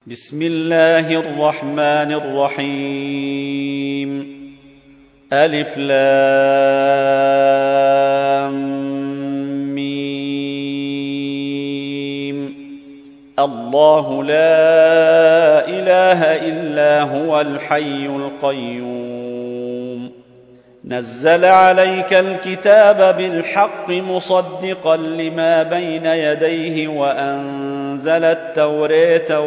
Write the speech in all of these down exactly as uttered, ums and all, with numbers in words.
بسم الله الرحمن الرحيم. ألف لام ميم. الله لا إله إلا هو الحي القيوم. نزل عليك الكتاب بالحق مصدقا لما بين يديه وأنزل التوراة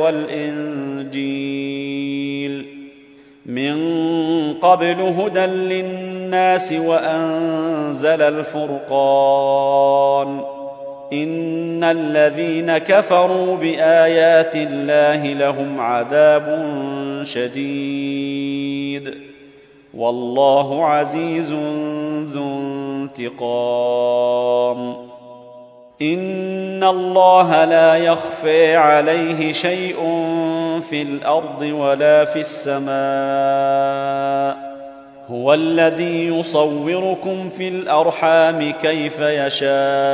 والإنجيل من قبل هدى للناس وأنزل الفرقان. إن الذين كفروا بآيات الله لهم عذاب شديد والله عزيز ذو انتقام. إن الله لا يخفى عليه شيء في الأرض ولا في السماء. هو الذي يصوركم في الأرحام كيف يشاء.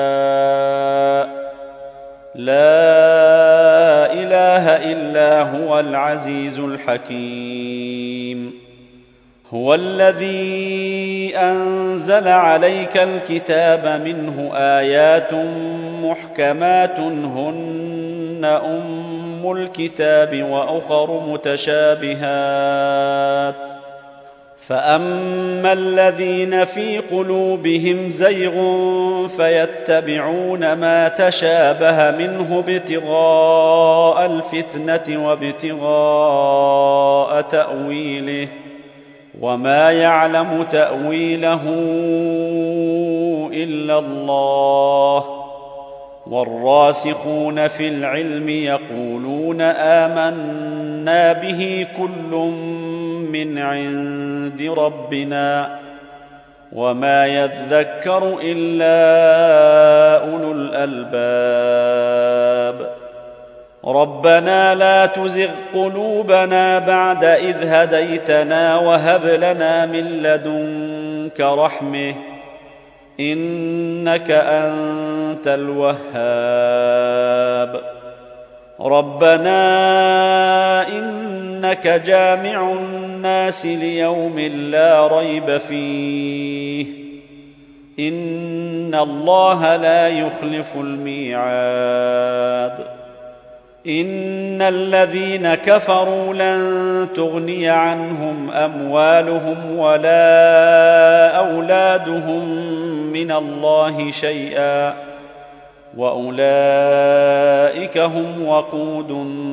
لا إله إلا هو العزيز الحكيم. هو الذي أنزل عليك الكتاب منه آيات محكمات هن أم الكتاب وأخر متشابهات. فأما الذين في قلوبهم زيغ فيتبعون ما تشابه منه ابتغاء الفتنة وابتغاء تأويله وما يعلم تأويله إلا الله. والراسخون في العلم يقولون آمنا به كل من عند ربنا وما يذكر إلا أولو الألباب. ربنا لا تزغ قلوبنا بعد إذ هديتنا وهب لنا من لدنك رحمة إنك أنت الوهاب. ربنا إنك جامع الناس ليوم لا ريب فيه إن الله لا يخلف الميعاد. إن الذين كفروا لن تغني عنهم أموالهم ولا أولادهم من الله شيئا وأولئك هم وقود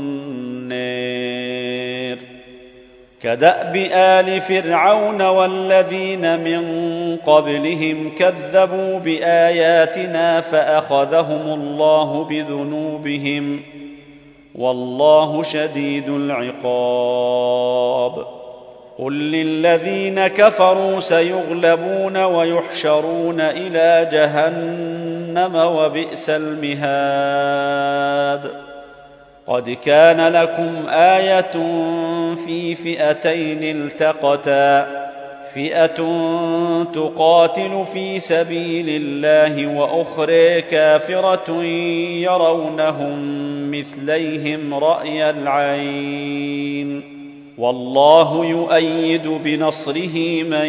النار. كدأب آل فرعون والذين من قبلهم كذبوا بآياتنا فأخذهم الله بذنوبهم والله شديد العقاب. قل للذين كفروا سيغلبون ويحشرون إلى جهنم وبئس المهاد. قد كان لكم آية في فئتين التقتا فئة تقاتل في سبيل الله وأخرى كافرة يرونهم مثليهم رأي العين والله يؤيد بنصره من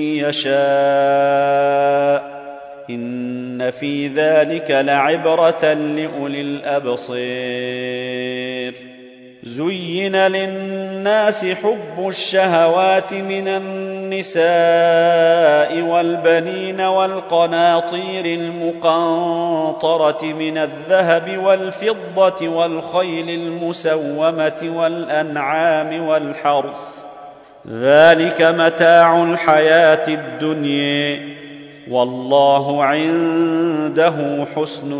يشاء إن في ذلك لعبرة لأولي الأبصير. زين للناس حب الشهوات من النساء والبنين والقناطير المقنطرة من الذهب والفضة والخيل المسومة والأنعام والحرث ذلك متاع الحياة الدنيا والله عنده حسن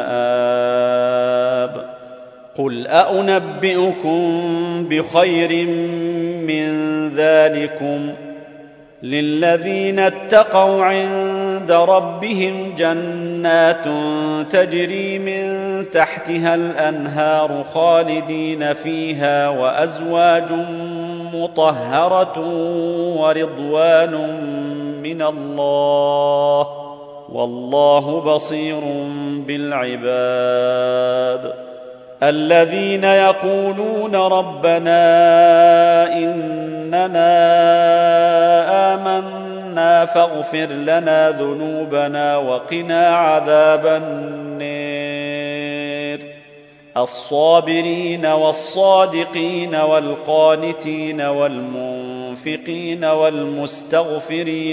المآب. قل أأنبئكم بخير من ذلكم للذين اتقوا عند ربهم جنات تجري من تحتها الأنهار خالدين فيها وأزواج مطهرة ورضوان من الله والله بصير بالعباد. الذين يقولون ربنا إننا آمنا فاغفر لنا ذنوبنا وقنا عذاب النار الصابرين والصادقين والقانتين والمنفقين والمستغفرين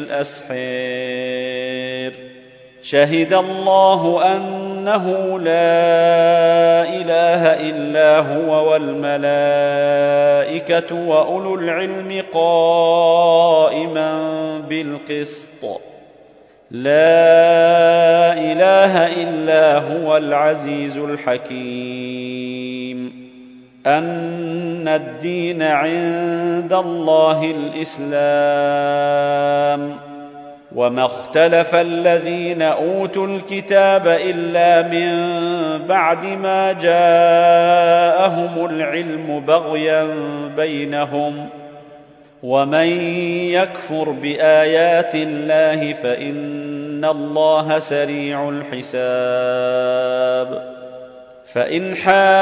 بالأسحار شهد الله أنه لا إله إلا هو والملائكة وأولو العلم قائما بالقسط لا إله إلا هو العزيز الحكيم أن الدين عند الله الإسلام وما اختلف الذين أوتوا الكتاب إلا من بعد ما جاءهم العلم بغيا بينهم ومن يكفر بآيات الله فإن الله سريع الحساب فإن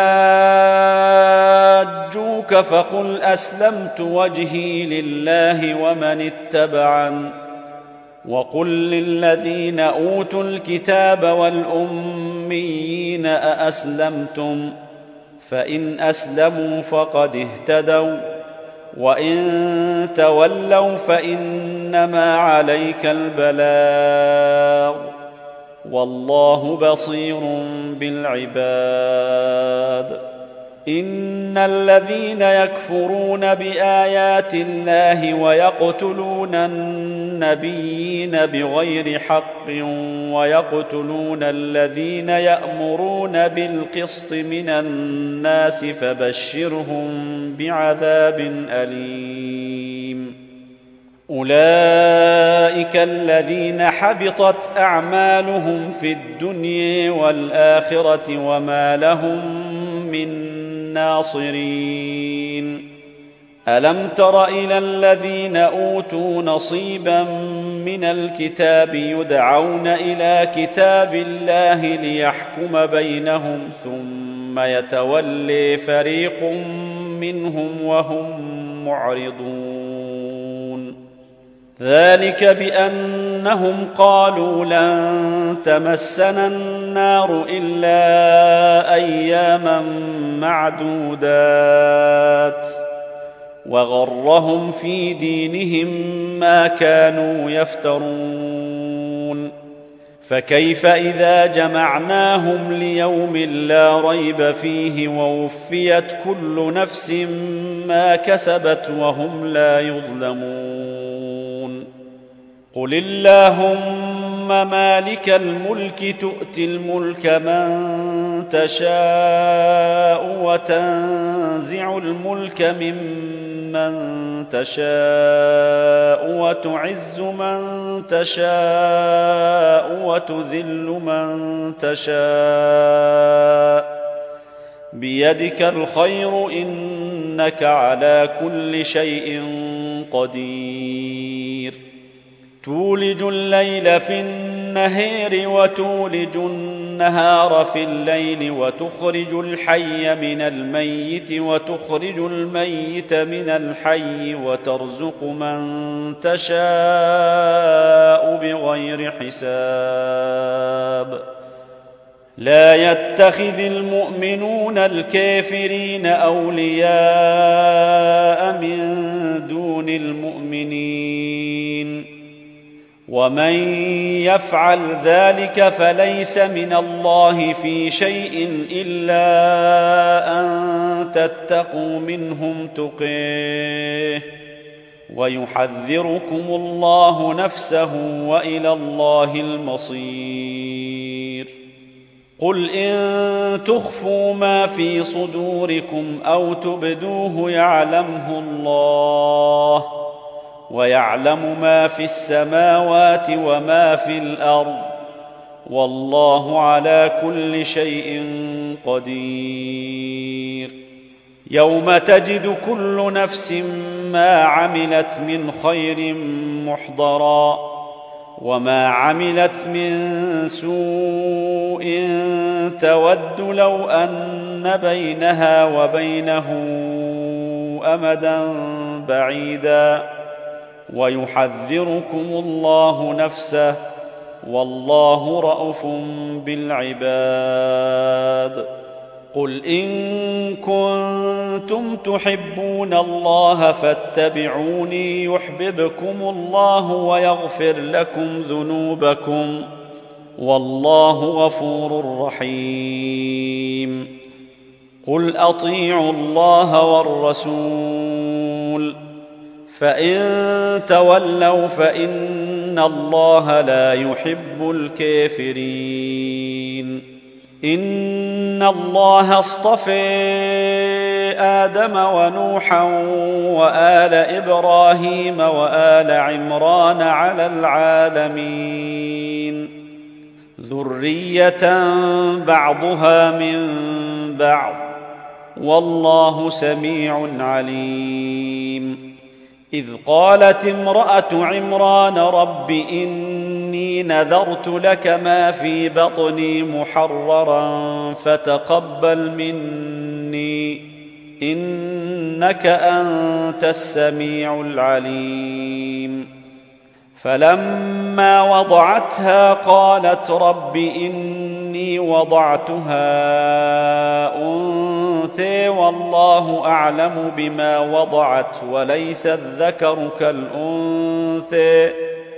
حاجوك فقل أسلمت وجهي لله ومن اتبعني وقل للذين أوتوا الكتاب والأميين أأسلمتم فإن أسلموا فقد اهتدوا وإن تولوا فإنما عليك البلاغ والله بصير بالعباد إن الذين يكفرون بآيات الله ويقتلون النبيين بغير حق ويقتلون الذين يأمرون بالقسط من الناس فبشرهم بعذاب أليم أولئك الذين حبطت أعمالهم في الدنيا والآخرة وما لهم من ناصرين ألم تر إلى الذين أوتوا نصيبا من الكتاب يدعون إلى كتاب الله ليحكم بينهم ثم يتولي فريق منهم وهم معرضون ذلك بأنهم قالوا لن تمسنا النار إلا أياما معدودات وغرهم في دينهم ما كانوا يفترون فكيف إذا جمعناهم ليوم لا ريب فيه ووفيت كل نفس ما كسبت وهم لا يظلمون قل اللهم مالك الملك تؤتي الملك من تشاء وتنزع الملك ممن تشاء وتعز من تشاء وتذل من تشاء بيدك الخير إنك على كل شيء قدير تولج الليل في النهار وتولج النهار في الليل وتخرج الحي من الميت وتخرج الميت من الحي وترزق من تشاء بغير حساب لا يتخذ المؤمنون الكافرين أولياء من دون المؤمنين ومن يفعل ذلك فليس من الله في شيء إلا أن تتقوا منهم تقيه ويحذركم الله نفسه وإلى الله المصير قل إن تخفوا ما في صدوركم أو تبدوه يعلمه الله ويعلم ما في السماوات وما في الأرض والله على كل شيء قدير يوم تجد كل نفس ما عملت من خير محضرا وما عملت من سوء تود لو أن بينها وبينه أمدا بعيدا ويحذركم الله نفسه والله رءوف بالعباد. قل إن كنتم تحبون الله فاتبعوني يحببكم الله ويغفر لكم ذنوبكم والله غفور رحيم. قل أطيعوا الله والرسول فإن تولوا فإن الله لا يحب الكافرين. إن الله اصطفى آدم ونوحا وآل إبراهيم وآل عمران على العالمين ذرية بعضها من بعض والله سميع عليم. إذ قالت امرأة عمران رب إني نذرت لك ما في بطني محررا فتقبل مني إنك أنت السميع العليم. فلما وضعتها قالت رب إني وضعتها أنثى والله أعلم بما وضعت وليس الذكر كالأنثى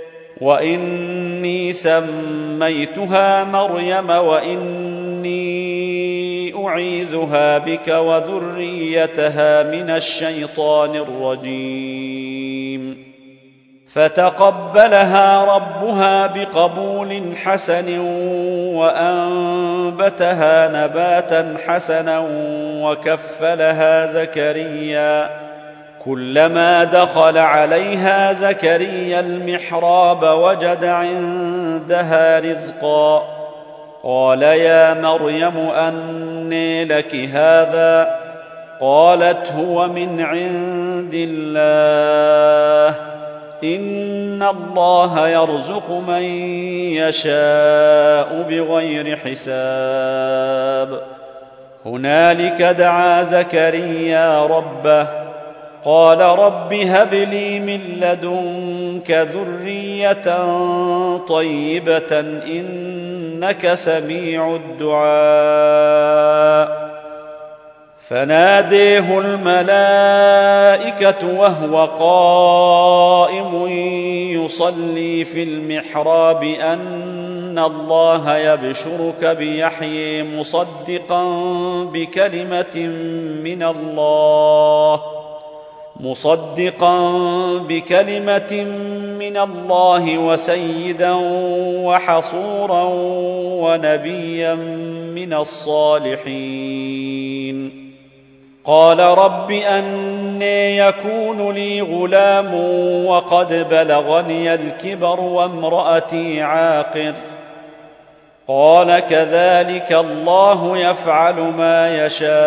وإني سميتها مريم وإني أعيذها بك وذريتها من الشيطان الرجيم. فتقبلها ربها بقبول حسن وأنبتها نباتا حسنا وكفلها زكريا. كلما دخل عليها زكريا المحراب وجد عندها رزقا قال يا مريم أنى لك هذا قالت هو من عند الله إن الله يرزق من يشاء بغير حساب. هنالك دعا زكريا ربه قال رب هب لي من لدنك ذرية طيبة إنك سميع الدعاء. فناديه الملائكة وهو قائم يصلي في المحراب أن الله يبشرك بيحيى مصدقا بكلمة من الله مصدقا بكلمة من الله وسيدا وحصورا ونبيا من الصالحين. قال رب أنى يكون لي غلام وقد بلغني الكبر وامرأتي عاقر قال كذلك الله يفعل ما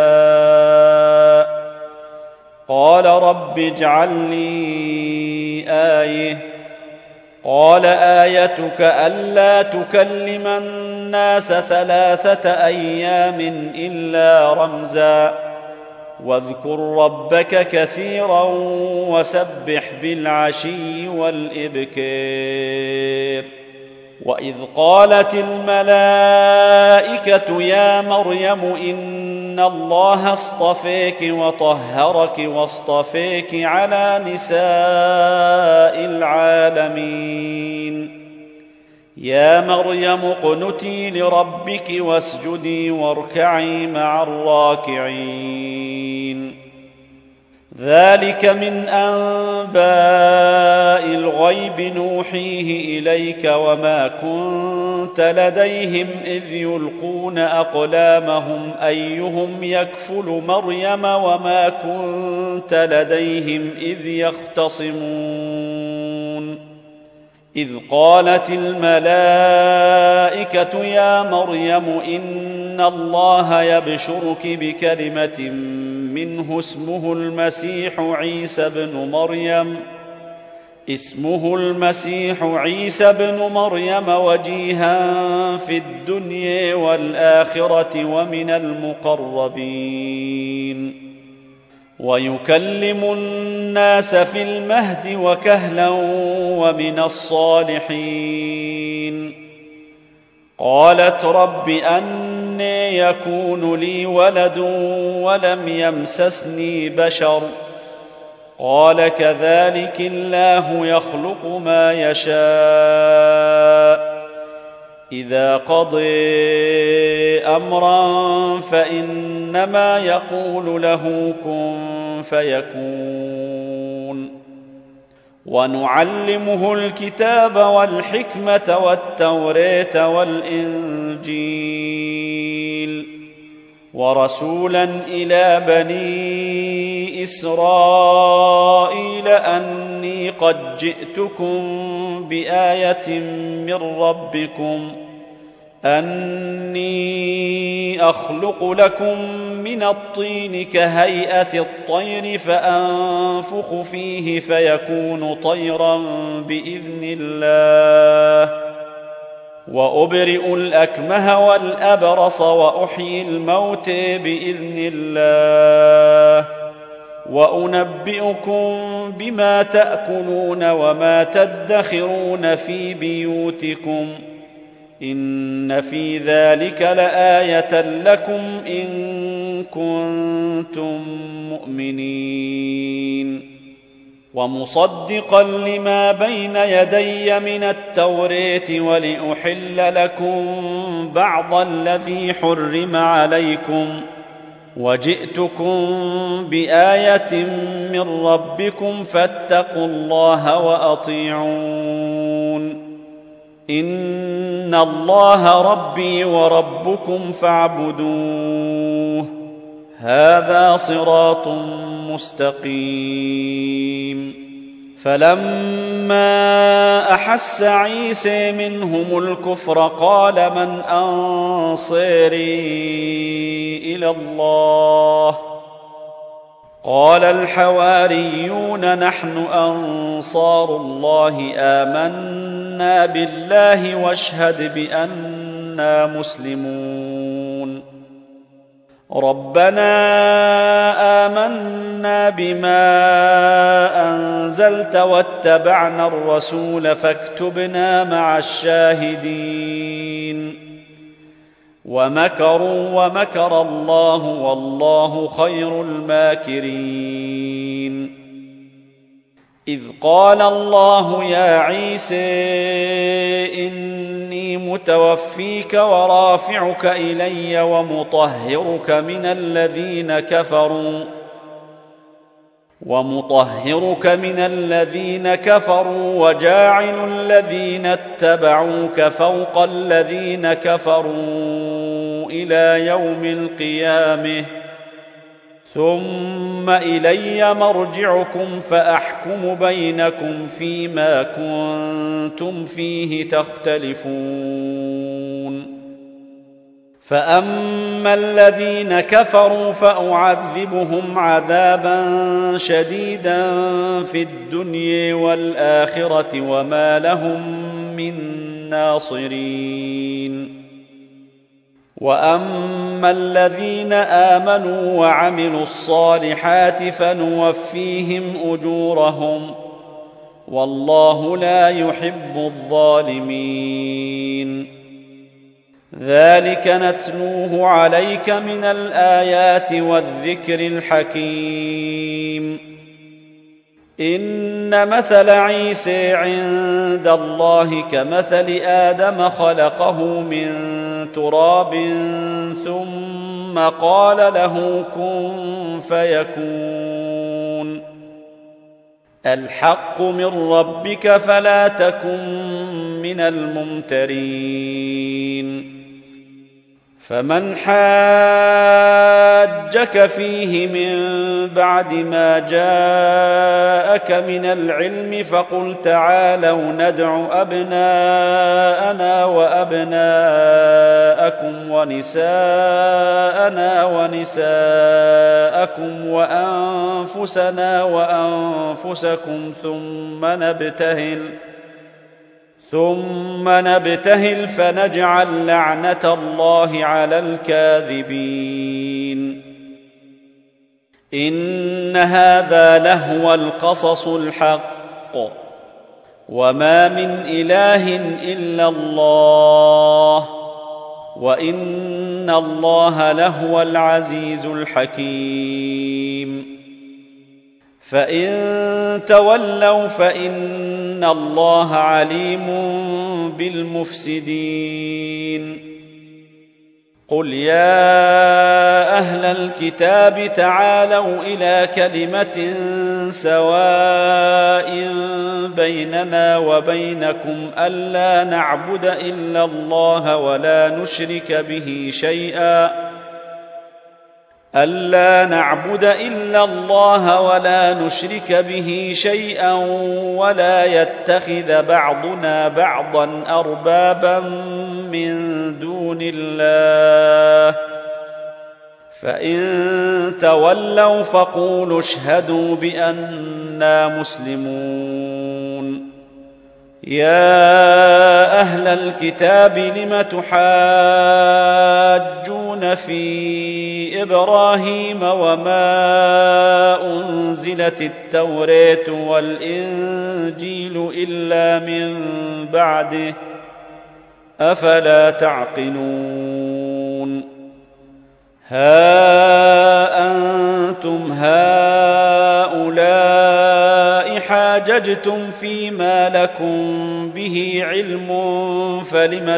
يشاء. قال رب اجعل لي آية قال آيتك ألا تكلم الناس ثلاثة أيام إلا رمزا واذكر ربك كثيرا وسبح بالعشي والإبكار. وإذ قالت الملائكة يا مريم إن الله اصطفيك وطهرك واصطفيك على نساء العالمين. يا مريم اقنتي لربك واسجدي واركعي مع الراكعين. ذلك من أنباء الغيب نوحيه إليك وما كنت لديهم إذ يلقون أقلامهم أيهم يكفل مريم وما كنت لديهم إذ يختصمون. إذ قالت الملائكة يا مريم إن الله يبشرك بكلمة منه اسمه المسيح عيسى بن مريم اسمه المسيح عيسى ابن مريم وجيها في الدنيا والآخرة ومن المقربين ويكلم الناس في المهد وكهلا ومن الصالحين. قالت رب أنى يكون لي ولد ولم يمسسني بشر قال كذلك الله يخلق ما يشاء إذا قضى أمرا فإنما يقول له كن فيكون. ونعلمه الكتاب والحكمة والتوراة والإنجيل ورسولا إلى بني إسرائيل أني قد جئتكم بآية من ربكم أني أخلق لكم من الطين كهيئة الطير فأنفخ فيه فيكون طيرا بإذن الله وأبرئ الأكمه والأبرص وأحيي الموت بإذن الله وأنبئكم بما تأكلون وما تدخرون في بيوتكم إن في ذلك لآية لكم إن كنتم مؤمنين. ومصدقا لما بين يدي من التوراة ولأحل لكم بعض الذي حرم عليكم وجئتكم بآية من ربكم فاتقوا الله وأطيعون إن الله ربي وربكم فاعبدوه هذا صراط مستقيم. فلما أحس عيسى منهم الكفر قال من أنصاري إلى الله قال الحواريون نحن أنصار الله آمنا بالله واشهد بأننا مسلمون. ربنا آمنا بما أنزلت واتبعنا الرسول فاكتبنا مع الشاهدين. ومكروا ومكر الله والله خير الماكرين. إذ قال الله يا عيسى إني متوفيك ورافعك إلي ومطهرك من الذين كفروا ومطهرك من الذين كفروا وجاعل الذين اتبعوك فوق الذين كفروا إلى يوم القيامة ثم إلي مرجعكم فأحكم بينكم فيما كنتم فيه تختلفون. فأما الذين كفروا فأعذبهم عذابا شديدا في الدنيا والآخرة وما لهم من ناصرين. وأما الذين آمنوا وعملوا الصالحات فنوفيهم أجورهم والله لا يحب الظالمين. ذلك نتلوه عليك من الآيات والذكر الحكيم. إن مثل عيسى عند الله كمثل آدم خلقه من تراب ثم قال له كن فيكون. الحق من ربك فلا تكن من الممترين. فمن حاجك فيه من بعد ما جاءك من العلم فقل تعالوا ندع أبناءنا وأبناءكم ونساءنا ونساءكم وأنفسنا وأنفسكم ثم نبتهل ثم نبتهل فنجعل لعنة الله على الكاذبين. إن هذا لهو القصص الحق وما من إله إلا الله وإن الله لهو العزيز الحكيم. فإن تولوا فإن الله عليم بالمفسدين. قل يا أهل الكتاب تعالوا إلى كلمة سواء بيننا وبينكم ألا نعبد إلا الله ولا نشرك به شيئا ألا نعبد إلا الله ولا نشرك به شيئا ولا يتخذ بعضنا بعضا أربابا من دون الله فإن تولوا فقولوا اشهدوا بأننا مسلمون. يا أهل الكتاب لم تحاجون في إبراهيم وما أنزلت التوراة والإنجيل إلا من بعده أفلا تعقلون. ها أنتم هؤلاء حاججتم فيما لكم به علم فلم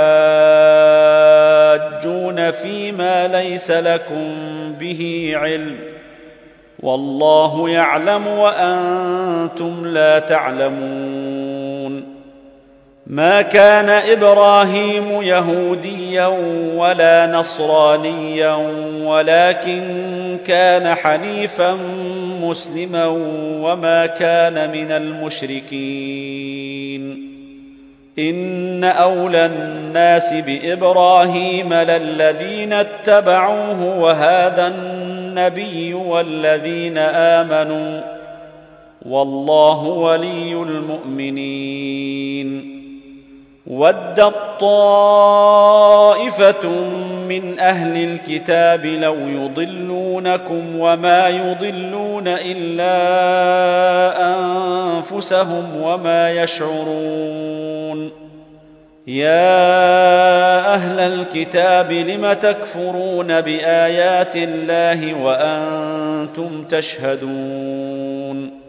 تحاجون فيما ليس لكم به علم والله يعلم وأنتم لا تعلمون. ما كان إبراهيم يهوديا ولا نصرانيا ولكن كان حنيفا مسلما وما كان من المشركين. إن أولى الناس بإبراهيم للذين اتبعوه وهذا النبي والذين آمنوا والله ولي المؤمنين. ودت طائفة من أهل الكتاب لو يضلونكم وما يضلون إلا أنفسهم وما يشعرون. يا أهل الكتاب لم تكفرون بآيات الله وأنتم تشهدون.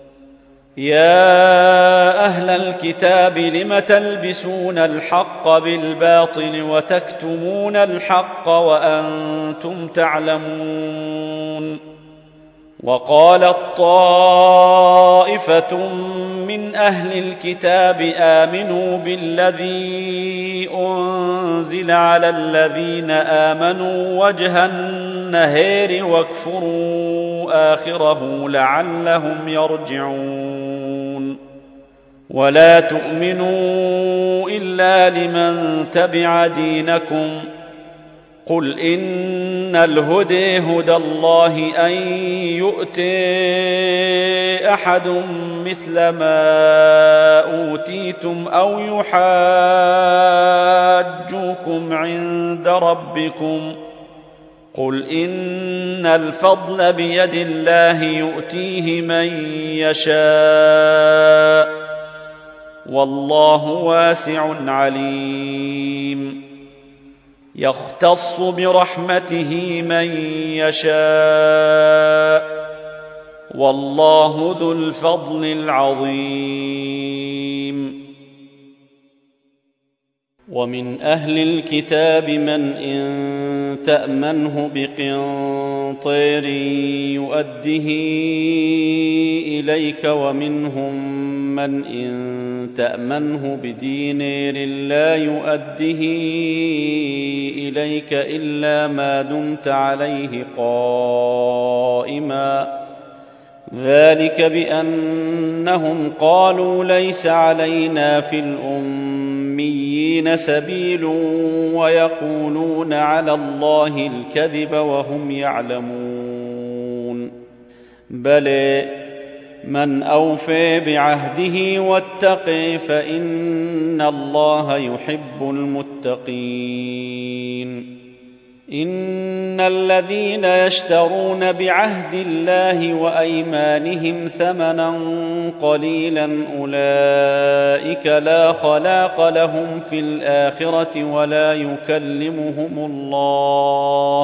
يا أهل الكتاب لم تلبسون الحق بالباطل وتكتمون الحق وأنتم تعلمون. وقالت طائفة من أهل الكتاب آمنوا بالذي أنزل على الذين آمنوا وجه النهار واكفروا آخره لعلهم يرجعون. ولا تؤمنوا إلا لمن تبع دينكم قل إن الهدى هدى الله أن يؤتي أحد مثل ما أوتيتم أو يحاجوكم عند ربكم قل إن الفضل بيد الله يؤتيه من يشاء والله واسع عليم. يختص برحمته من يشاء والله ذو الفضل العظيم. ومن أهل الكتاب من إن تأمنه بقنطير يؤده إليك ومنهم من إن تأمنه بدينار لا يؤده إليك إلا ما دمت عليه قائما ذلك بأنهم قالوا ليس علينا في الأميين سبيل ويقولون على الله الكذب وهم يعلمون بل من أوفى بعهده واتقى فإن الله يحب المتقين إن الذين يشترون بعهد الله وأيمانهم ثمنا قليلا أولئك لا خلاق لهم في الآخرة ولا يكلمهم الله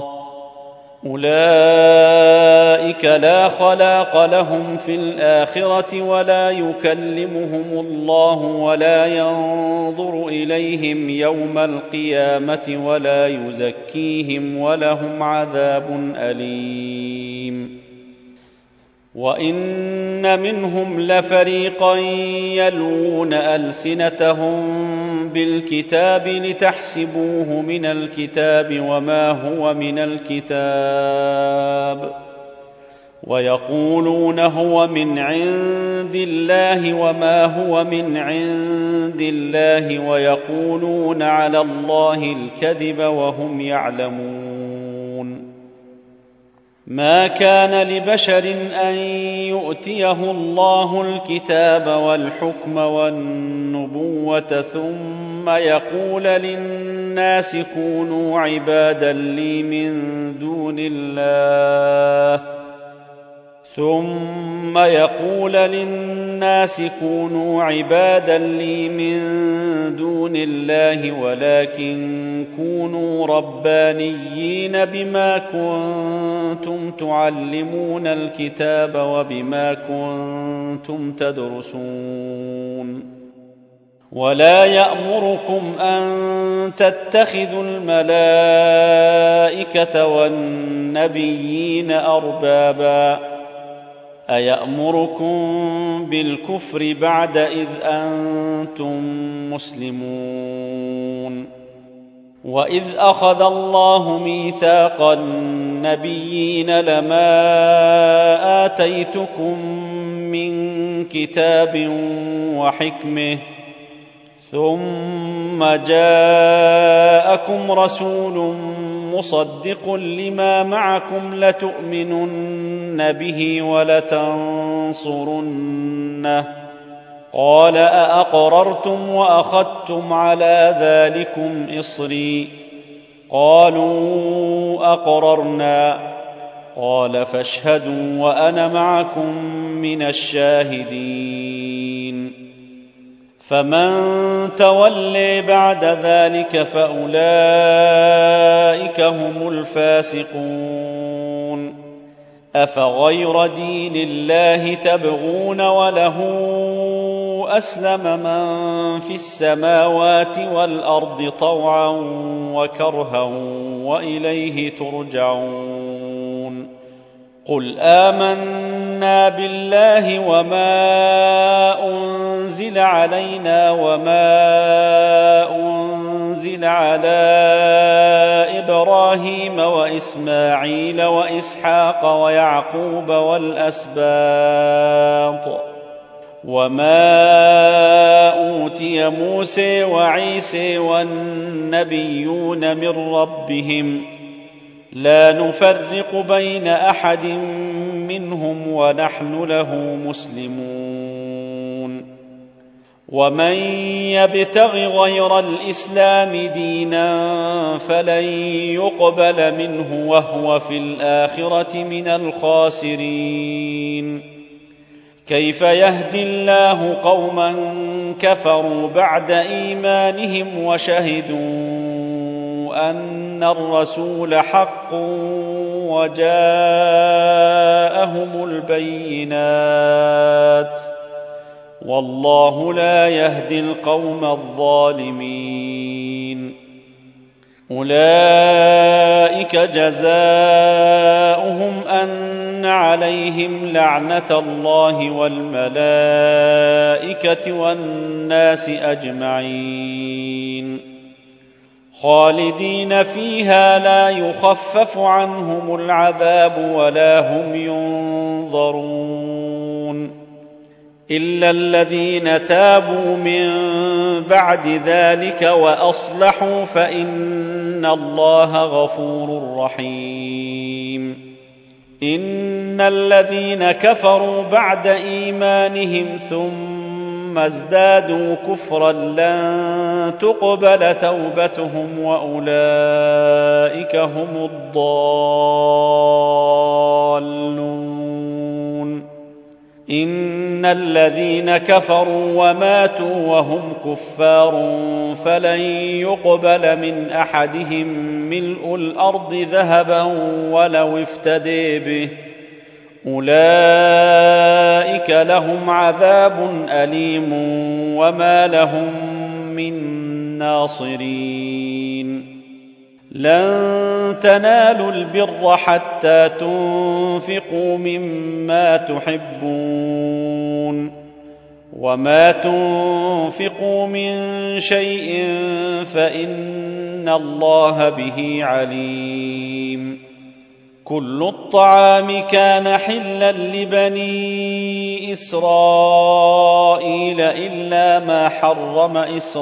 أولئك لا خلاق لهم في الآخرة ولا يكلمهم الله ولا ينظر إليهم يوم القيامة ولا يزكيهم ولهم عذاب أليم وإن منهم لفريقا يلوون ألسنتهم بالكتاب لتحسبوه من الكتاب وما هو من الكتاب ويقولون هو من عند الله وما هو من عند الله ويقولون على الله الكذب وهم يعلمون ما كان لبشر أن يؤتيه الله الكتاب والحكم والنبوة ثم يقول للناس كونوا عبادا لي من دون الله ثم يقول للناس كونوا عبادا لي من دون الله ولكن كونوا ربانيين بما كنتم تعلمون الكتاب وبما كنتم تدرسون ولا يأمركم أن تتخذوا الملائكة والنبيين أربابا أيأمركم بالكفر بعد إذ أنتم مسلمون وإذ أخذ الله ميثاق النبيين لما آتيتكم من كتاب وحكمة ثم جاءكم رسول مصدق لما معكم لتؤمنن به ولتنصرنه قال أأقررتم وأخذتم على ذلكم إصري قالوا أقررنا قال فاشهدوا وأنا معكم من الشاهدين فمن تولي بعد ذلك فأولئك هم الفاسقون أفغير دين الله تبغون وله أسلم من في السماوات والأرض طوعا وكرها وإليه ترجعون قل آمنا بالله وما أنزل علينا وما أنزل على إبراهيم وإسماعيل وإسحاق ويعقوب والأسباط وما أوتي موسى وعيسى والنبيون من ربهم لا نفرق بين أحد منهم ونحن له مسلمون ومن يبتغ غير الإسلام دينا فلن يقبل منه وهو في الآخرة من الخاسرين كيف يهدي الله قوما كفروا بعد إيمانهم وشهدوا أن الرسول حق وجاءهم البينات والله لا يهدي القوم الظالمين أولئك جزاؤهم أن عليهم لعنة الله والملائكة والناس أجمعين خالدين فيها لا يخفف عنهم العذاب ولا هم ينظرون إلا الذين تابوا من بعد ذلك وأصلحوا فإن الله غفور رحيم إن الذين كفروا بعد إيمانهم ثم ازدادوا كفرا لن تقبل توبتهم وأولئك هم الضالون إن الذين كفروا وماتوا وهم كفار فلن يقبل من أحدهم ملء الأرض ذهبا ولو افتدي به أولئك لهم عذاب أليم وما لهم من ناصرين لن تنالوا البر حتى تنفقوا مما تحبون وما تنفقوا من شيء فإن الله به عليم كل الطعام كان حلا لبني إسرائيل إلا ما حرم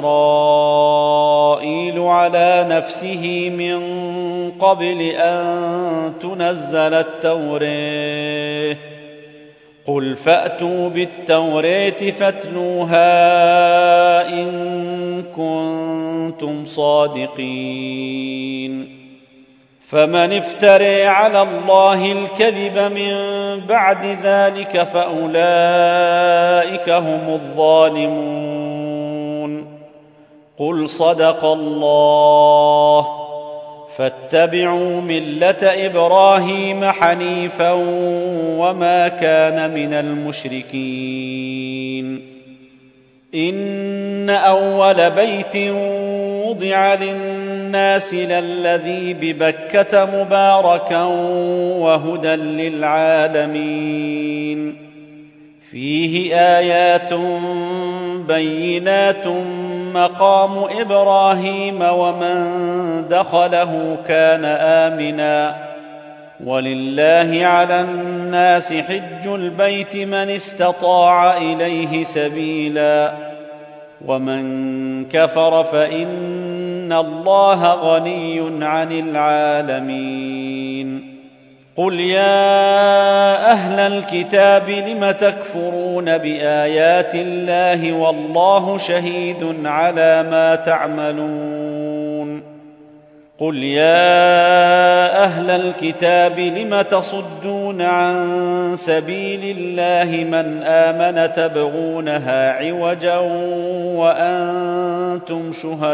إسرائيل على نفسه من قبل أن تنزل التوراة قل فأتوا بالتوراة فاتلوها إن كنتم صادقين فمن افترى على الله الكذب من بعد ذلك فأولئك هم الظالمون قل صدق الله فاتبعوا ملة إبراهيم حنيفا وما كان من المشركين إن أول بيت وضع للناس للذي ببكة مباركا وهدى للعالمين فيه آيات بينات مقام إبراهيم ومن دخله كان آمنا ولله على الناس حج البيت من استطاع إليه سبيلا ومن كفر فإن الله غني عن العالمين قل يا أهل الكتاب لم تكفرون بآيات الله والله شهيد على ما تعملون قل يا أهل الكتاب لم تصدون عن سبيل الله من آمن تبغونها عوجا وأنتم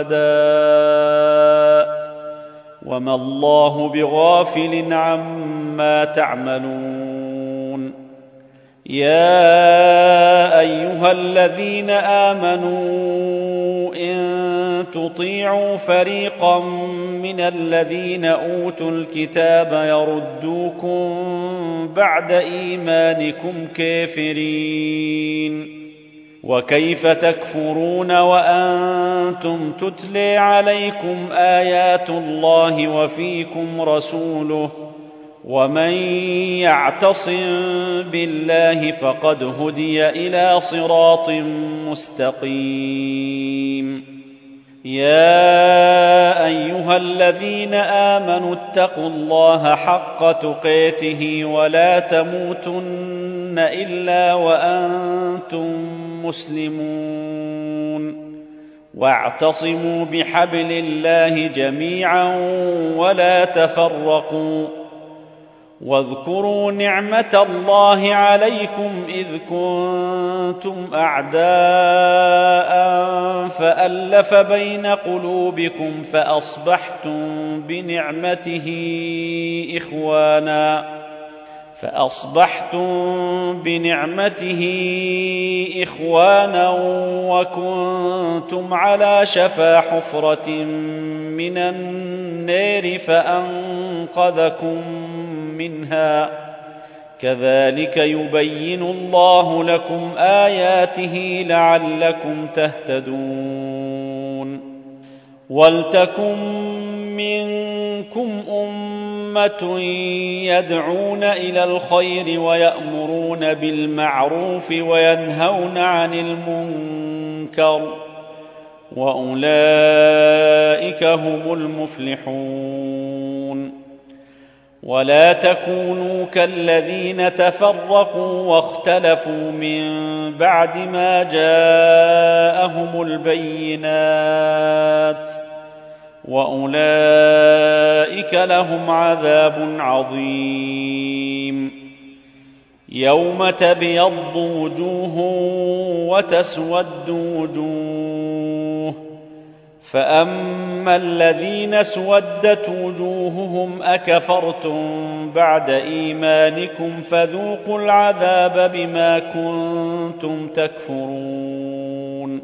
شهداء وما الله بغافل عما تعملون يا أيها الذين آمنوا إن تطيعوا فريقا من الذين أوتوا الكتاب يردوكم بعد إيمانكم كافرين وكيف تكفرون وأنتم تتلى عليكم آيات الله وفيكم رسوله ومن يعتصم بالله فقد هدي إلى صراط مستقيم يا أيها الذين آمنوا اتقوا الله حق تقاته ولا تموتن إلا وأنتم مسلمون واعتصموا بحبل الله جميعا ولا تفرقوا واذكروا نعمة الله عليكم إذ كنتم أعداء فألف بين قلوبكم فأصبحتم بنعمته إخوانا فأصبحتم بنعمته إخوانا وكنتم على شفا حفرة من النار فأنقذكم منها كذلك يبين الله لكم آياته لعلكم تهتدون ولتكن منكم أمة يدعون إلى الخير ويأمرون بالمعروف وينهون عن المنكر وأولئك هم المفلحون ولا تكونوا كالذين تفرقوا واختلفوا من بعد ما جاءهم البينات وأولئك لهم عذاب عظيم يوم تبيض وجوه وتسود وجوه فأما الذين اسودت وجوههم أكفرتم بعد إيمانكم فذوقوا العذاب بما كنتم تكفرون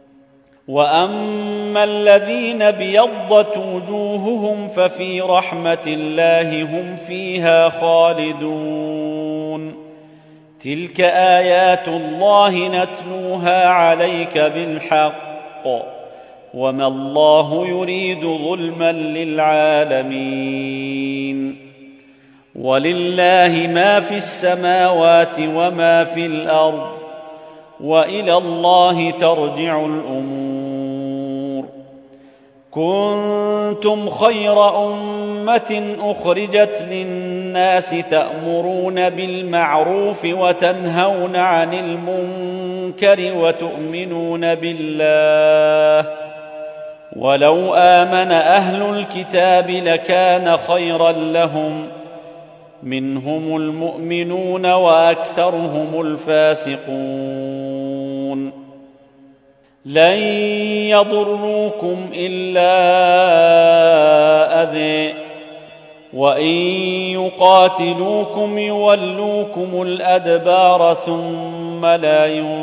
وأما الذين ابيضت وجوههم ففي رحمة الله هم فيها خالدون تلك آيات الله نتلوها عليك بالحق وما الله يريد ظلما للعالمين ولله ما في السماوات وما في الأرض وإلى الله ترجع الأمور كنتم خير أمة أخرجت للناس تأمرون بالمعروف وتنهون عن المنكر وتؤمنون بالله ولو آمن أهل الكتاب لكان خيرا لهم منهم المؤمنون وأكثرهم الفاسقون لن يضروكم إلا أذى وإن يقاتلوكم يولوكم الأدبار ثم لا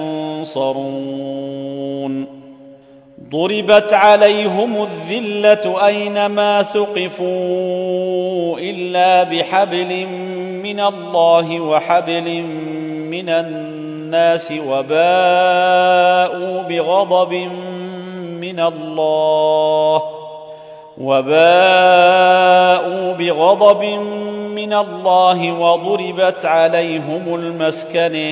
ينصرون ضربت عليهم الذلة أينما ثقفوا إلا بحبل من الله وحبل من الناس وباءوا بغضب من الله وباءوا بغضب من الله وضربت عليهم المسكنة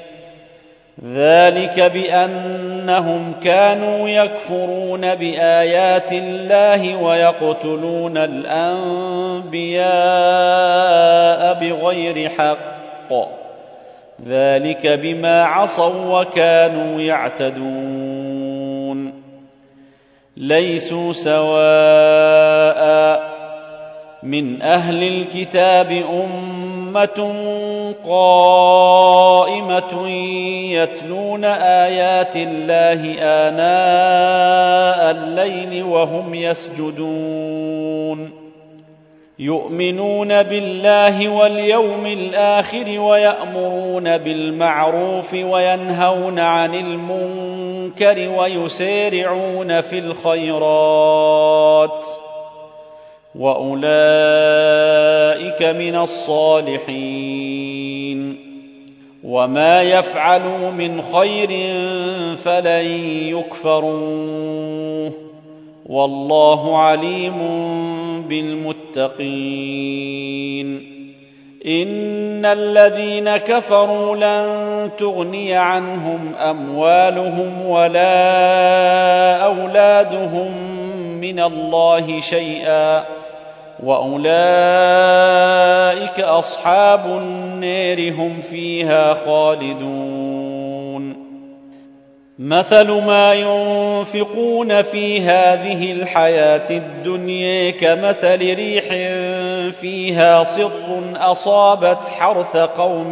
ذلك بأنهم كانوا يكفرون بآيات الله ويقتلون الأنبياء بغير حق ذلك بما عصوا وكانوا يعتدون ليسوا سواء من أهل الكتاب أمة قائمة يتلون آيات الله آناء الليل وهم يسجدون يؤمنون بالله واليوم الآخر ويأمرون بالمعروف وينهون عن المنكر ويسارعون في الخيرات وأولئك من الصالحين وما يفعلوا من خير فلن يكفروه والله عليم بالمتقين إن الذين كفروا لن تغني عنهم أموالهم ولا أولادهم من الله شيئا وأولئك أصحاب النار هم فيها خالدون مثل ما ينفقون في هذه الحياة الدنيا كمثل ريح فيها صر أصابت حرث قوم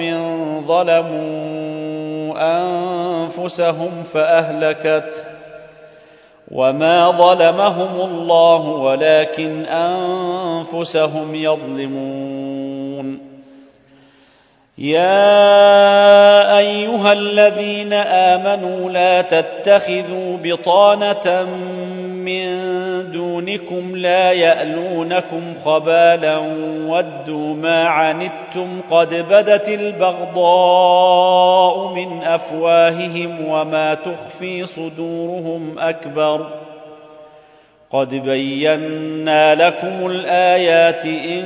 ظلموا أنفسهم فأهلكته وما ظلمهم الله ولكن أنفسهم يظلمون يا أيها أيها الذين آمنوا لا تتخذوا بطانة من دونكم لا يألونكم خبالا ودوا ما عنتم قد بدت البغضاء من أفواههم وما تخفي صدورهم أكبر قد بينا لكم الآيات إن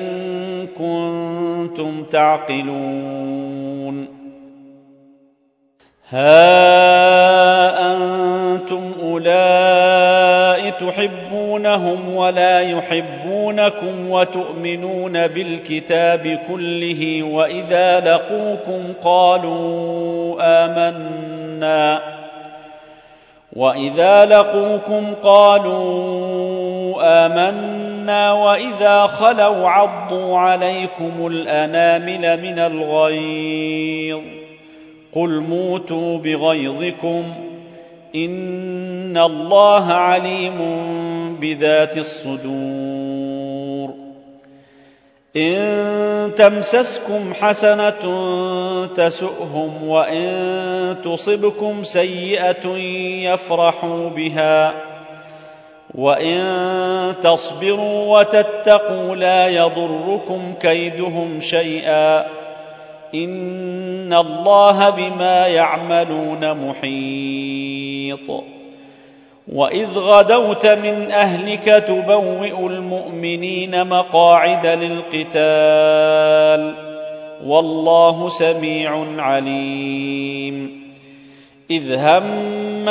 كنتم تعقلون ها أنتم أولئك تحبونهم ولا يحبونكم وتؤمنون بالكتاب كله وإذا لقوكم قالوا آمنا وإذا لقوكم قالوا آمنا وإذا خلوا عضوا عليكم الأنامل من الغيظ قل موتوا بغيظكم إن الله عليم بذات الصدور إن تمسسكم حسنة تسؤهم وإن تصبكم سيئة يفرحوا بها وإن تصبروا وتتقوا لا يضركم كيدهم شيئا إن الله بما يعملون محيط وإذ غدوت من أهلك تبوئ المؤمنين مقاعد للقتال والله سميع عليم إذ هم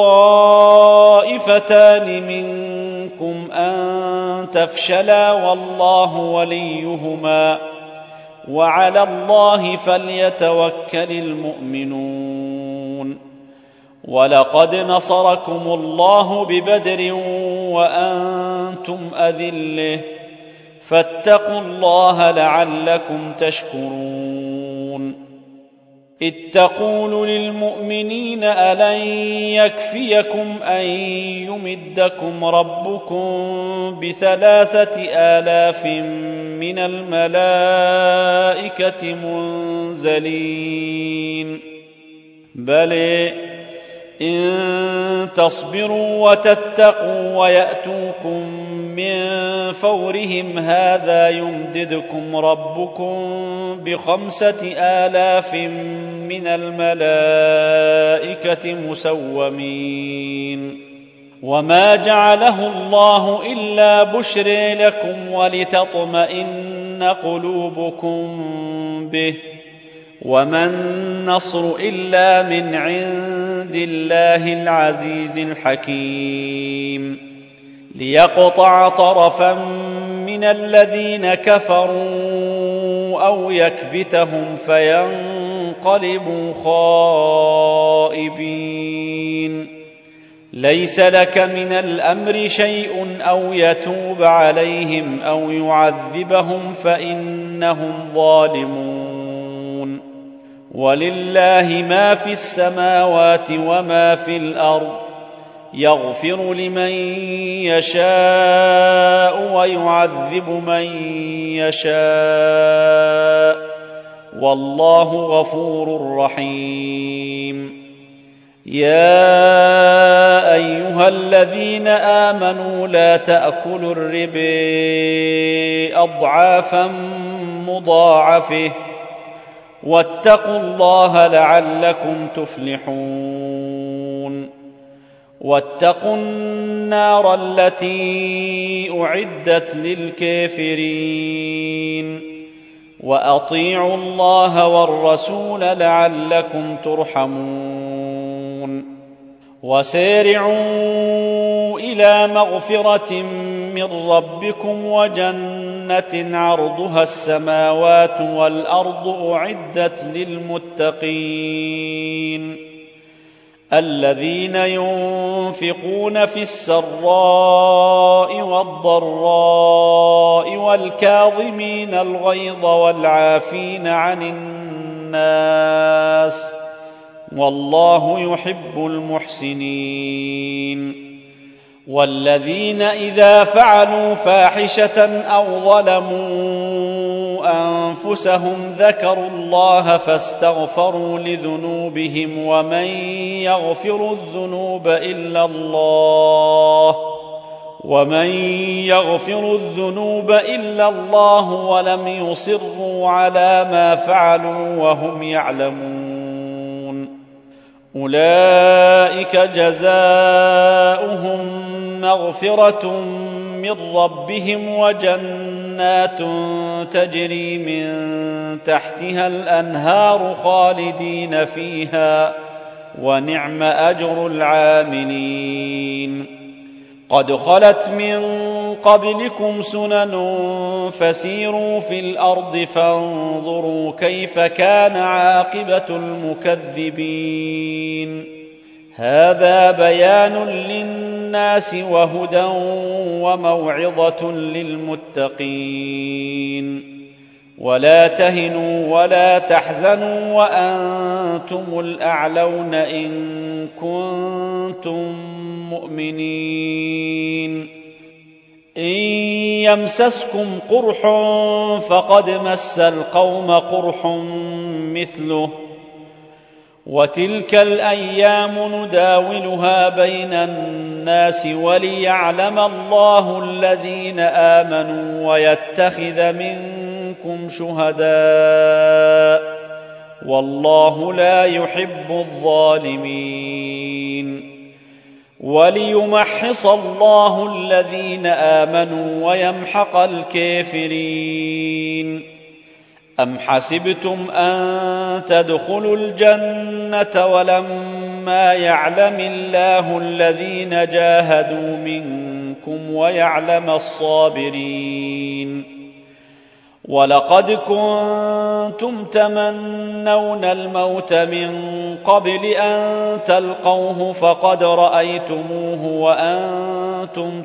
الطائفتان منكم أن تفشلا والله وليهما وعلى الله فليتوكل المؤمنون ولقد نصركم الله ببدر وأنتم أذلة فاتقوا الله لعلكم تشكرون إذ تقول للمؤمنين ألن يكفيكم أن يمدكم ربكم بثلاثة آلاف من الملائكة منزلين بل إن تصبروا وتتقوا ويأتوكم من فورهم هذا يمددكم ربكم بخمسة آلاف من الملائكة مسومين وما جعله الله إلا بشرى لكم ولتطمئن قلوبكم به وما النصر إلا من عند الله العزيز الحكيم ليقطع طرفا من الذين كفروا أو يكبتهم فينقلبوا خائبين ليس لك من الأمر شيء أو يتوب عليهم أو يعذبهم فإنهم ظالمون ولله ما في السماوات وما في الأرض يغفر لمن يشاء ويعذب من يشاء والله غفور رحيم يا أيها الذين آمنوا لا تأكلوا الربا أضعافا مضاعفة واتقوا الله لعلكم تفلحون واتقوا النار التي أعدت للكافرين وأطيعوا الله والرسول لعلكم ترحمون وسارعوا إلى مغفرة من ربكم وجنة عرضها السماوات والأرض أعدت للمتقين الذين ينفقون في السراء والضراء والكاظمين الغيظ والعافين عن الناس والله يحب المحسنين والذين إذا فعلوا فاحشة أو ظلموا أنفسهم ذكروا الله فاستغفروا لذنوبهم ومن يغفر الذنوب إلا الله ومن يغفر الذنوب إلا الله ولم يصروا على ما فعلوا وهم يعلمون أولئك جزاؤهم مغفرة من ربهم وجنات تجري من تحتها الأنهار خالدين فيها ونعم أجر العاملين قد خلت من قبلكم سنن فسيروا في الأرض فانظروا كيف كان عاقبة المكذبين هذا بيان للناس وهدى وموعظة للمتقين ولا تهنوا ولا تحزنوا وأنتم الأعلون إن كنتم مؤمنين إن يمسسكم قرح فقد مس القوم قرح مثله وتلك الأيام نداولها بين الناس وليعلم الله الذين آمنوا ويتخذ منكم شهداء والله لا يحب الظالمين وليمحص الله الذين آمنوا ويمحق الكافرين أم حسبتم أن تدخلوا الجنة ولما يعلم الله الذين جاهدوا منكم ويعلم الصابرين ولقد كنتم تمنون الموت من قبل أن تلقوه فقد رأيتموه وأنتم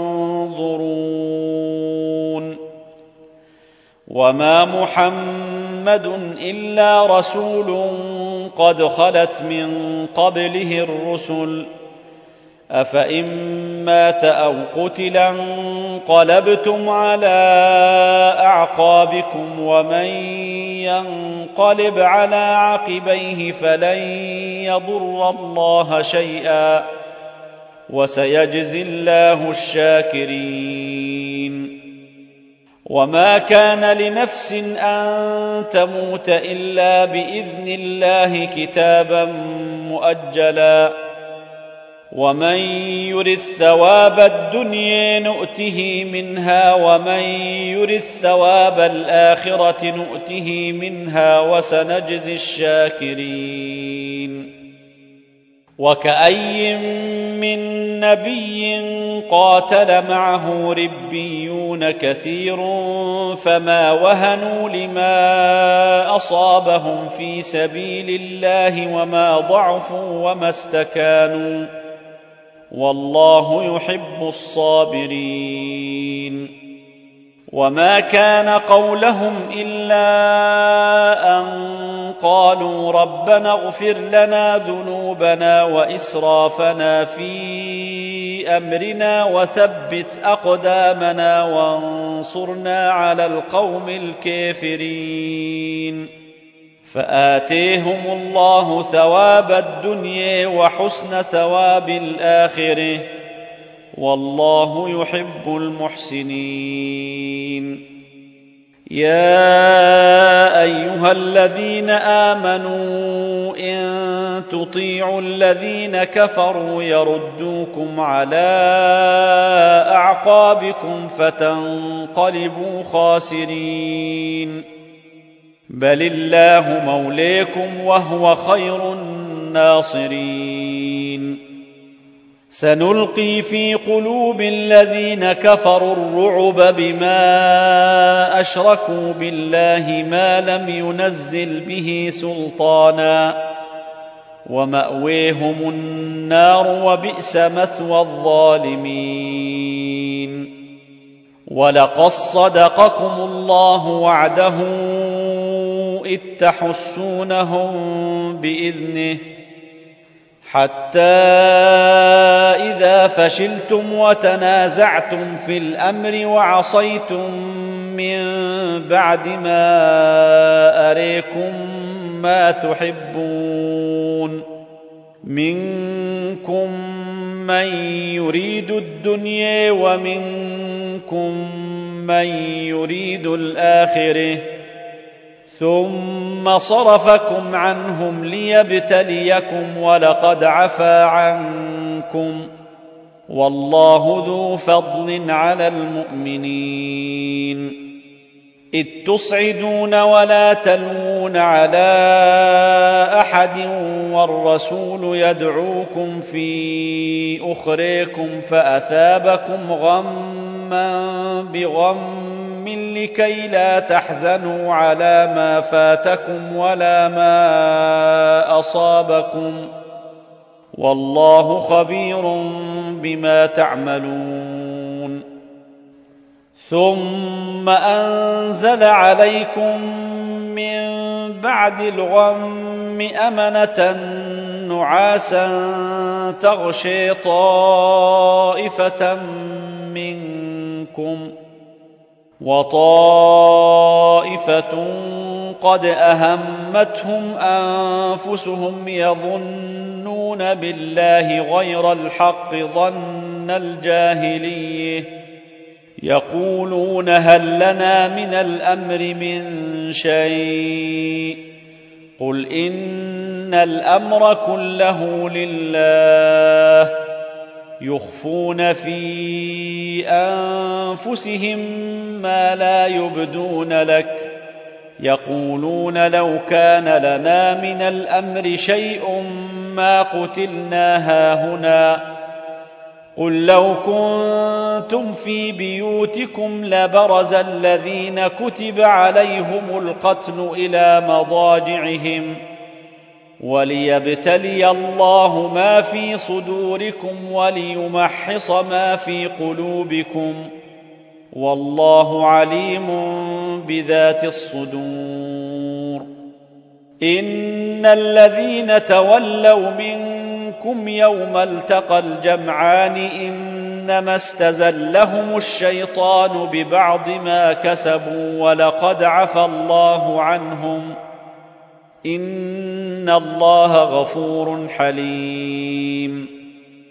تنظرون وما محمد إلا رسول قد خلت من قبله الرسل أفإن مات أو قتلا انقلبتم على أعقابكم ومن ينقلب على عقبيه فلن يضر الله شيئا وسيجزي الله الشاكرين وما كان لنفس أن تموت إلا بإذن الله كتابا مؤجلا ومن يرث ثواب الدنيا نؤته منها ومن يرث ثواب الآخرة نؤته منها وسنجزي الشاكرين وكأي من نبي قاتل معه ربيون كثير فما وهنوا لما أصابهم في سبيل الله وما ضعفوا وما استكانوا والله يحب الصابرين وما كان قولهم إلا أن قالوا ربنا اغفر لنا ذنوبنا وإسرافنا في أمرنا وثبت أقدامنا وانصرنا على القوم الكافرين فآتيهم الله ثواب الدنيا وحسن ثواب الآخرة والله يحب المحسنين يا أيها الذين آمنوا إن تطيعوا الذين كفروا يردوكم على أعقابكم فتنقلبوا خاسرين بل الله مولاكم وهو خير الناصرين سنلقي في قلوب الذين كفروا الرعب بما أشركوا بالله ما لم ينزل به سلطانا ومأويهم النار وبئس مثوى الظالمين ولقد صدقكم الله وعده إذ تحسونهم بإذنه حتى إذا فشلتم وتنازعتم في الأمر وعصيتم من بعد ما أريكم ما تحبون منكم من يريد الدنيا ومنكم من يريد الآخرة ثم صرفكم عنهم ليبتليكم ولقد عفا عنكم والله ذو فضل على المؤمنين إذ تصعدون ولا تلوون على أحد والرسول يدعوكم في أخريكم فأثابكم غما بغم لكي لا تحزنوا على ما فاتكم ولا ما أصابكم والله خبير بما تعملون ثم أنزل عليكم من بعد الغم أمنة نعاسا تغشي طائفة منكم وطائفة قد أهمتهم أنفسهم يظنون بالله غير الحق ظن الجاهلية يقولون هل لنا من الأمر من شيء قل إن الأمر كله لله يخفون في أنفسهم ما لا يبدون لك يقولون لو كان لنا من الأمر شيء ما قتلنا هاهنا قل لو كنتم في بيوتكم لبرز الذين كتب عليهم القتل إلى مضاجعهم وليبتلي الله ما في صدوركم وليمحص ما في قلوبكم والله عليم بذات الصدور إن الذين تولوا منكم يوم التقى الجمعان إنما استزلهم الشيطان ببعض ما كسبوا ولقد عفى الله عنهم إن الله غفور حليم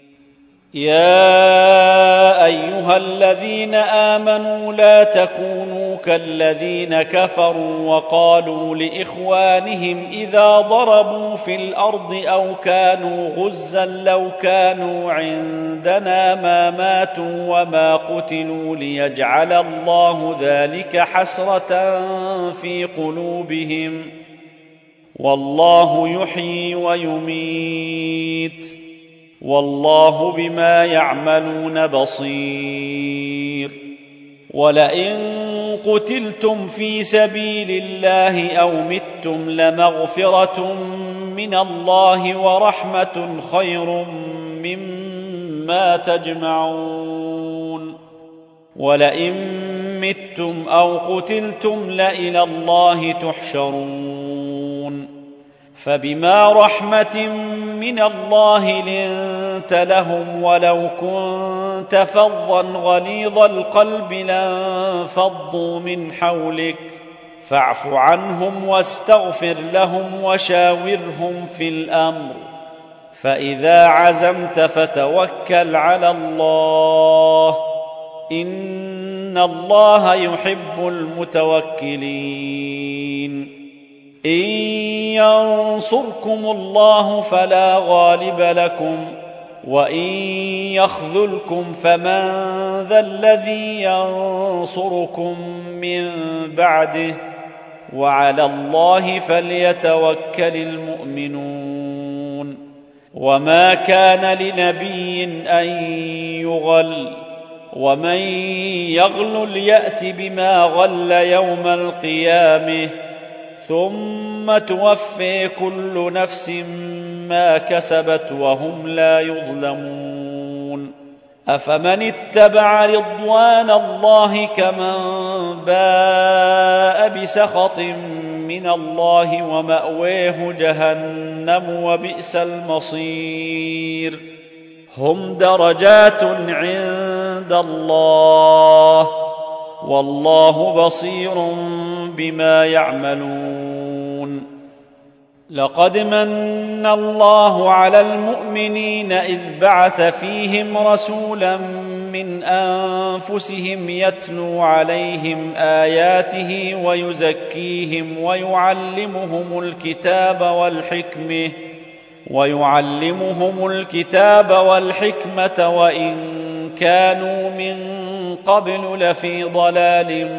يا أيها الذين آمنوا لا تكونوا كالذين كفروا وقالوا لإخوانهم إذا ضربوا في الأرض أو كانوا غزا لو كانوا عندنا ما ماتوا وما قتلوا ليجعل الله ذلك حسرة في قلوبهم والله يحيي ويميت والله بما يعملون بصير ولئن قتلتم في سبيل الله أو متم لمغفرة من الله ورحمة خير مما تجمعون ولئن متم أو قتلتم لإلى الله تحشرون فبما رحمة من الله لنت لهم ولو كنت فظا غليظ القلب لانفضوا من حولك فاعف عنهم واستغفر لهم وشاورهم في الأمر فإذا عزمت فتوكل على الله إن الله يحب المتوكلين إن ينصركم الله فلا غالب لكم وإن يخذلكم فمن ذا الذي ينصركم من بعده وعلى الله فليتوكل المؤمنون وما كان لنبي أن يغل ومن يغل يأت بما غل يوم القيامة ثم توفي كل نفس ما كسبت وهم لا يظلمون أفمن اتبع رضوان الله كمن باء بسخط من الله ومأويه جهنم وبئس المصير هم درجات عند الله والله بصير بما يعملون. لقد من الله على المؤمنين إذ بعث فيهم رسولا من أنفسهم يتلو عليهم آياته ويزكيهم ويعلمهم الكتاب والحكمة ويعلمهم الكتاب والحكمة وإن كانوا من قبل لفي ضلال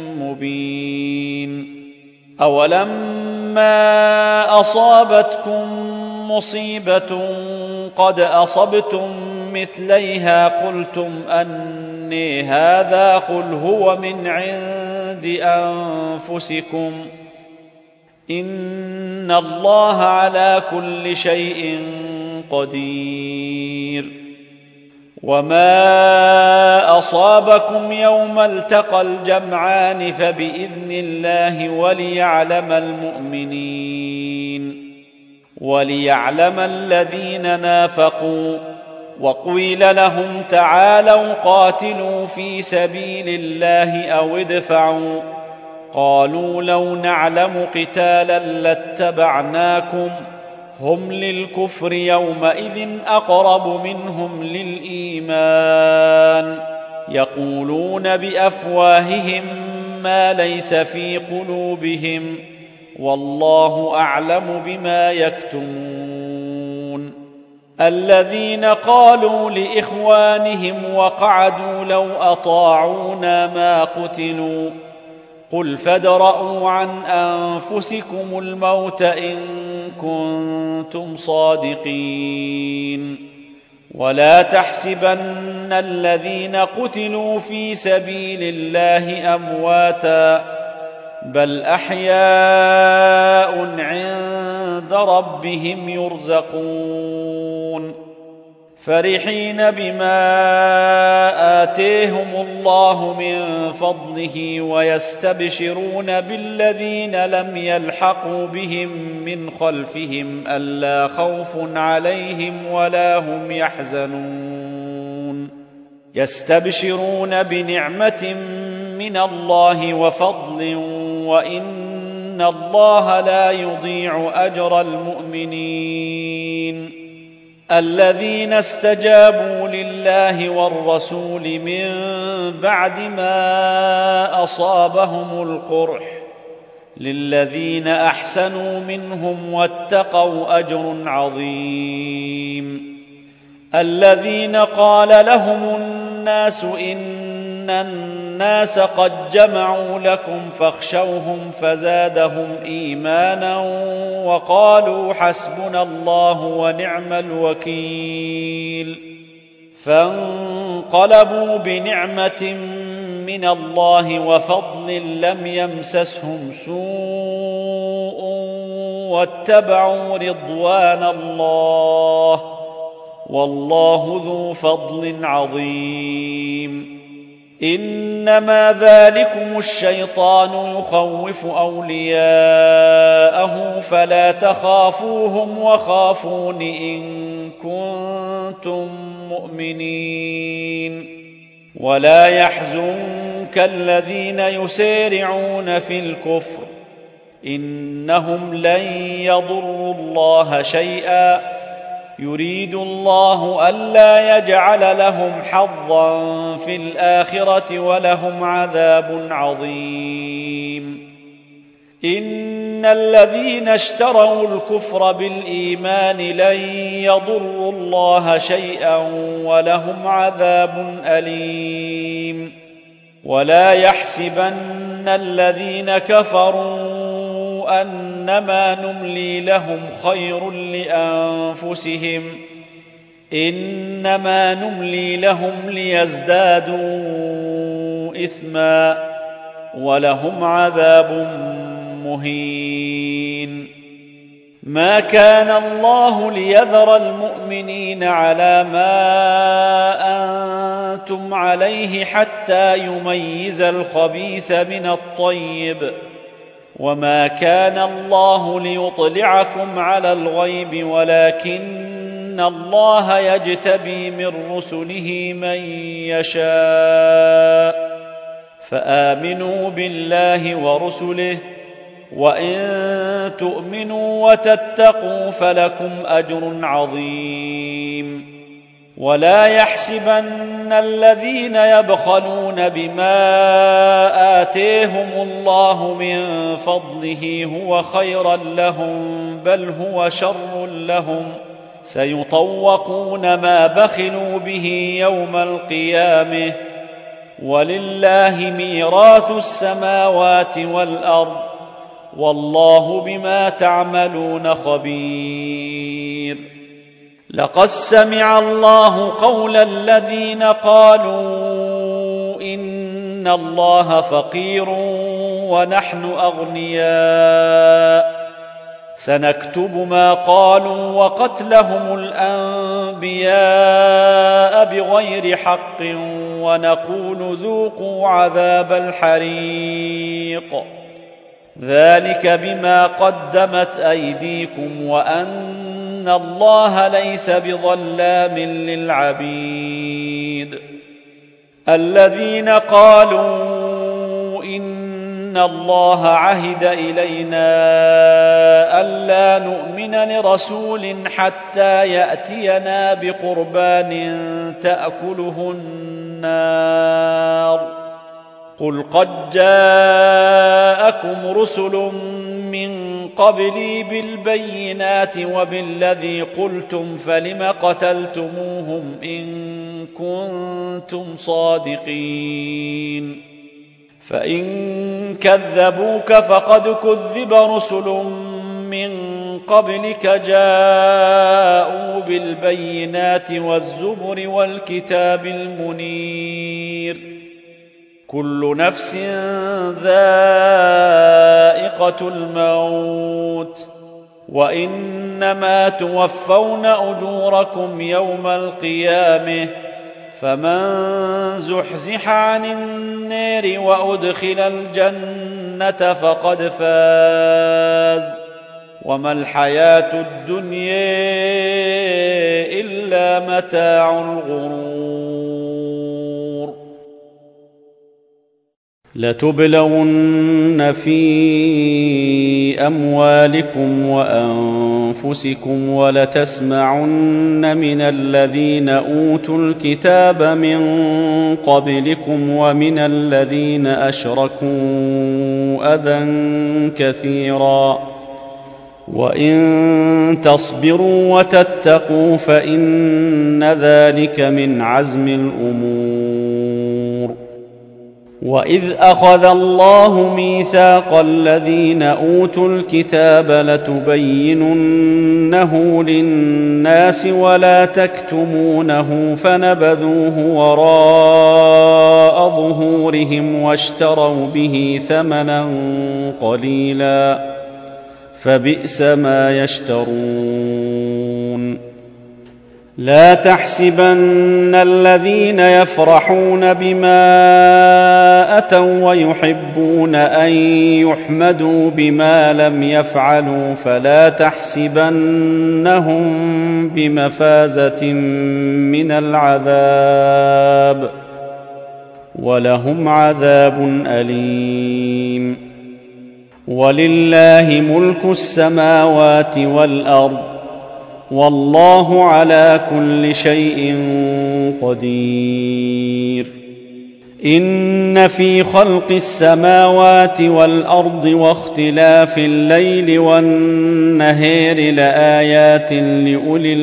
مبين. أولما أصابتكم مصيبة قد أصبتم مثليها قلتم أني هذا قل هو من عند أنفسكم إن الله على كل شيء قدير. وما أصابكم يوم التقى الجمعان فبإذن الله وليعلم المؤمنين وليعلم الذين نافقوا. وقيل لهم تعالوا قاتلوا في سبيل الله أو ادفعوا قالوا لو نعلم قتالا لاتبعناكم هم للكفر يومئذ أقرب منهم للإيمان يقولون بأفواههم ما ليس في قلوبهم والله أعلم بما يكتمون. الذين قالوا لإخوانهم وقعدوا لو أطاعونا ما قتلوا قل فادرءوا عن أنفسكم الموت إن كنتم صادقين. ولا تحسبن الذين قتلوا في سبيل الله أمواتا بل أحياء عند ربهم يرزقون فرحين بما آتيهم الله من فضله ويستبشرون بالذين لم يلحقوا بهم من خلفهم ألا خوف عليهم ولا هم يحزنون يستبشرون بنعمة من الله وفضل وإن الله لا يضيع أجر المؤمنين. الذين استجابوا لله والرسول من بعد ما أصابهم القرح للذين أحسنوا منهم واتقوا أجر عظيم. الذين قال لهم الناس إن الناس قد جمعوا لكم فاخشوهم فزادهم إيمانا وقالوا حسبنا الله ونعم الوكيل فانقلبوا بنعمة من الله وفضل لم يمسسهم سوء واتبعوا رضوان الله والله ذو فضل عظيم. إنما ذلكم الشيطان يخوف أولياءه فلا تخافوهم وخافون إن كنتم مؤمنين. ولا يحزنك الذين يسارعون في الكفر إنهم لن يضروا الله شيئا يريد الله ألا يجعل لهم حظا في الآخرة ولهم عذاب عظيم. إن الذين اشتروا الكفر بالإيمان لن يضروا الله شيئا ولهم عذاب أليم. ولا يحسبن الذين كفروا أنما نملي لهم خير لأنفسهم إنما نملي لهم ليزدادوا إثما ولهم عذاب مهين. ما كان الله ليذر المؤمنين على ما أنتم عليه حتى يميز الخبيث من الطيب وما كان الله ليطلعكم على الغيب ولكن الله يجتبي من رسله من يشاء فآمنوا بالله ورسله، وإن تؤمنوا وتتقوا فلكم أجر عظيم. ولا يحسبن الذين يبخلون بما آتيهم الله من فضله هو خيرا لهم، بل هو شر لهم، سيطوقون ما بخلوا به يوم القيامة، ولله ميراث السماوات والأرض، والله بما تعملون خبير. لقد سمع الله قول الذين قالوا إن الله فقير ونحن أغنياء، سنكتب ما قالوا وقتلهم الأنبياء بغير حق، ونقول ذوقوا عذاب الحريق، ذلك بما قدمت أيديكم وأن الله ليس بظلام للعبيد. الذين قالوا إن الله عهد إلينا ألا نؤمن لرسول حتى يأتينا بقربان تأكله النار، قل قد جاءكم رسل من قبلي بالبينات وبالذي قلتم، فلم قتلتموهم إن كنتم صادقين؟ فإن كذبوك فقد كذب رسل من قبلك جاءوا بالبينات والزبر والكتاب المنير، كل نفس ذائقة الموت، وإنما توفون أجوركم يوم القيامة، فمن زحزح عن النار وأدخل الجنة فقد فاز، وما الحياة الدنيا إلا متاع الغرور. لتبلون في أموالكم وأنفسكم ولتسمعن من الذين أوتوا الكتاب من قبلكم ومن الذين أشركوا أذى كثيرا، وإن تصبروا وتتقوا فإن ذلك من عزم الأمور. وإذ أخذ الله ميثاق الذين أوتوا الكتاب لتبيننه للناس ولا تكتمونه، فنبذوه وراء ظهورهم واشتروا به ثمنا قليلا، فبئس ما يشترون. لا تحسبن الذين يفرحون بما أتوا ويحبون أن يحمدوا بما لم يفعلوا، فلا تحسبنهم بمفازة من العذاب، ولهم عذاب أليم. ولله ملك السماوات والأرض، والله على كل شيء قدير. إن في خلق السماوات والأرض واختلاف الليل والنهار لآيات لأولي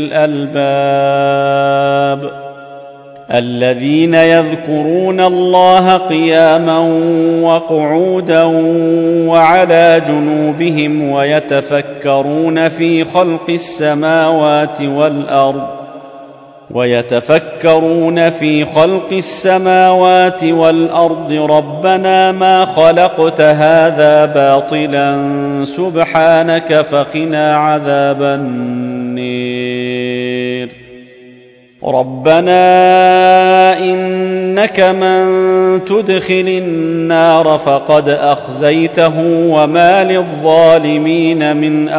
الألباب، الذين يذكرون الله قياما وقعودا وعلى جنوبهم ويتفكرون في خلق السماوات والأرض ويتفكرون في خلق السماوات والأرض ربنا ما خلقت هذا باطلا سبحانك فقنا عذاب النار. ربنا إنك من تدخل النار فقد أخزيته وما للظالمين من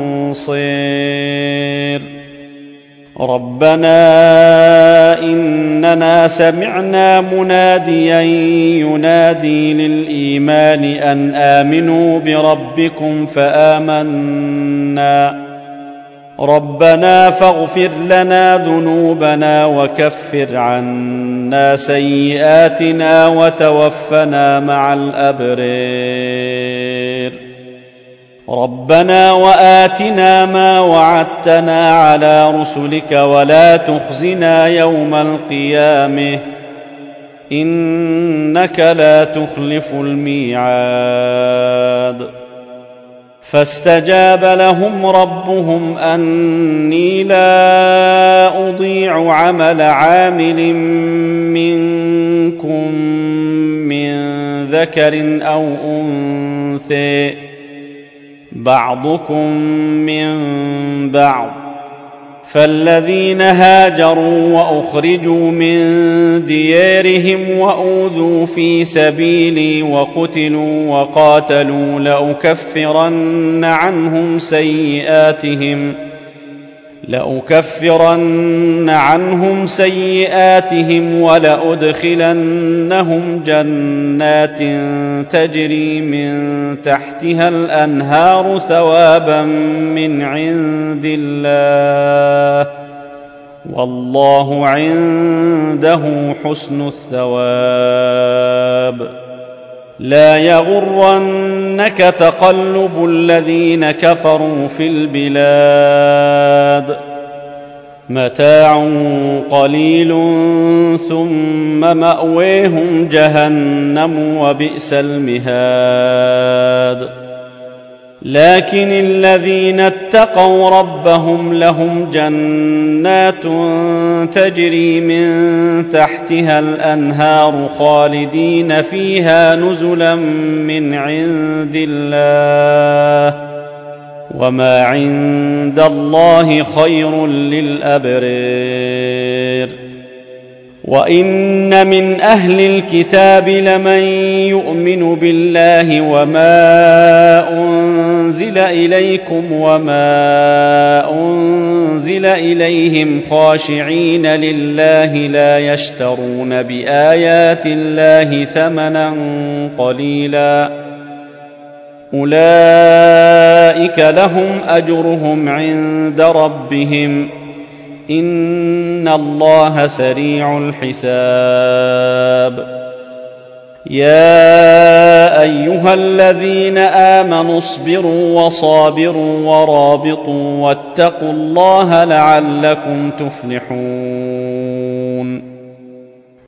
أنصير. ربنا إن أننا سمعنا مناديا ينادي للإيمان أن آمنوا بربكم فآمنا ربنا فاغفر لنا ذنوبنا وكفر عنا سيئاتنا وتوفنا مع الأبرار ربنا وآتنا ما وعدتنا على رسلك ولا تخزنا يوم القيامة إنك لا تخلف الميعاد فاستجاب لهم ربهم أني لا أضيع عمل عامل منكم من ذكر أو أنثى بعضكم من بعض فالذين هاجروا وأخرجوا من ديارهم وأوذوا في سبيلي وقتلوا وقاتلوا لأكفرن عنهم سيئاتهم لأكفرن عنهم سيئاتهم ولأدخلنهم جنات تجري من تحتها الأنهار ثوابا من عند الله والله عنده حسن الثواب لا يغرنك تقلب الذين كفروا في البلاد متاع قليل ثم مأويهم جهنم وبئس المهاد لكن الذين اتقوا ربهم لهم جنات تجري من تحتها الأنهار خالدين فيها نزلا من عند الله وما عند الله خير للأبرار وإن من أهل الكتاب لمن يؤمن بالله وما أنزل إليكم وما أنزل إليهم خاشعين لله لا يشترون بآيات الله ثمنا قليلا أولئك لهم أجرهم عند ربهم إن الله سريع الحساب يا أيها الذين آمنوا اصبروا وصابروا ورابطوا واتقوا الله لعلكم تفلحون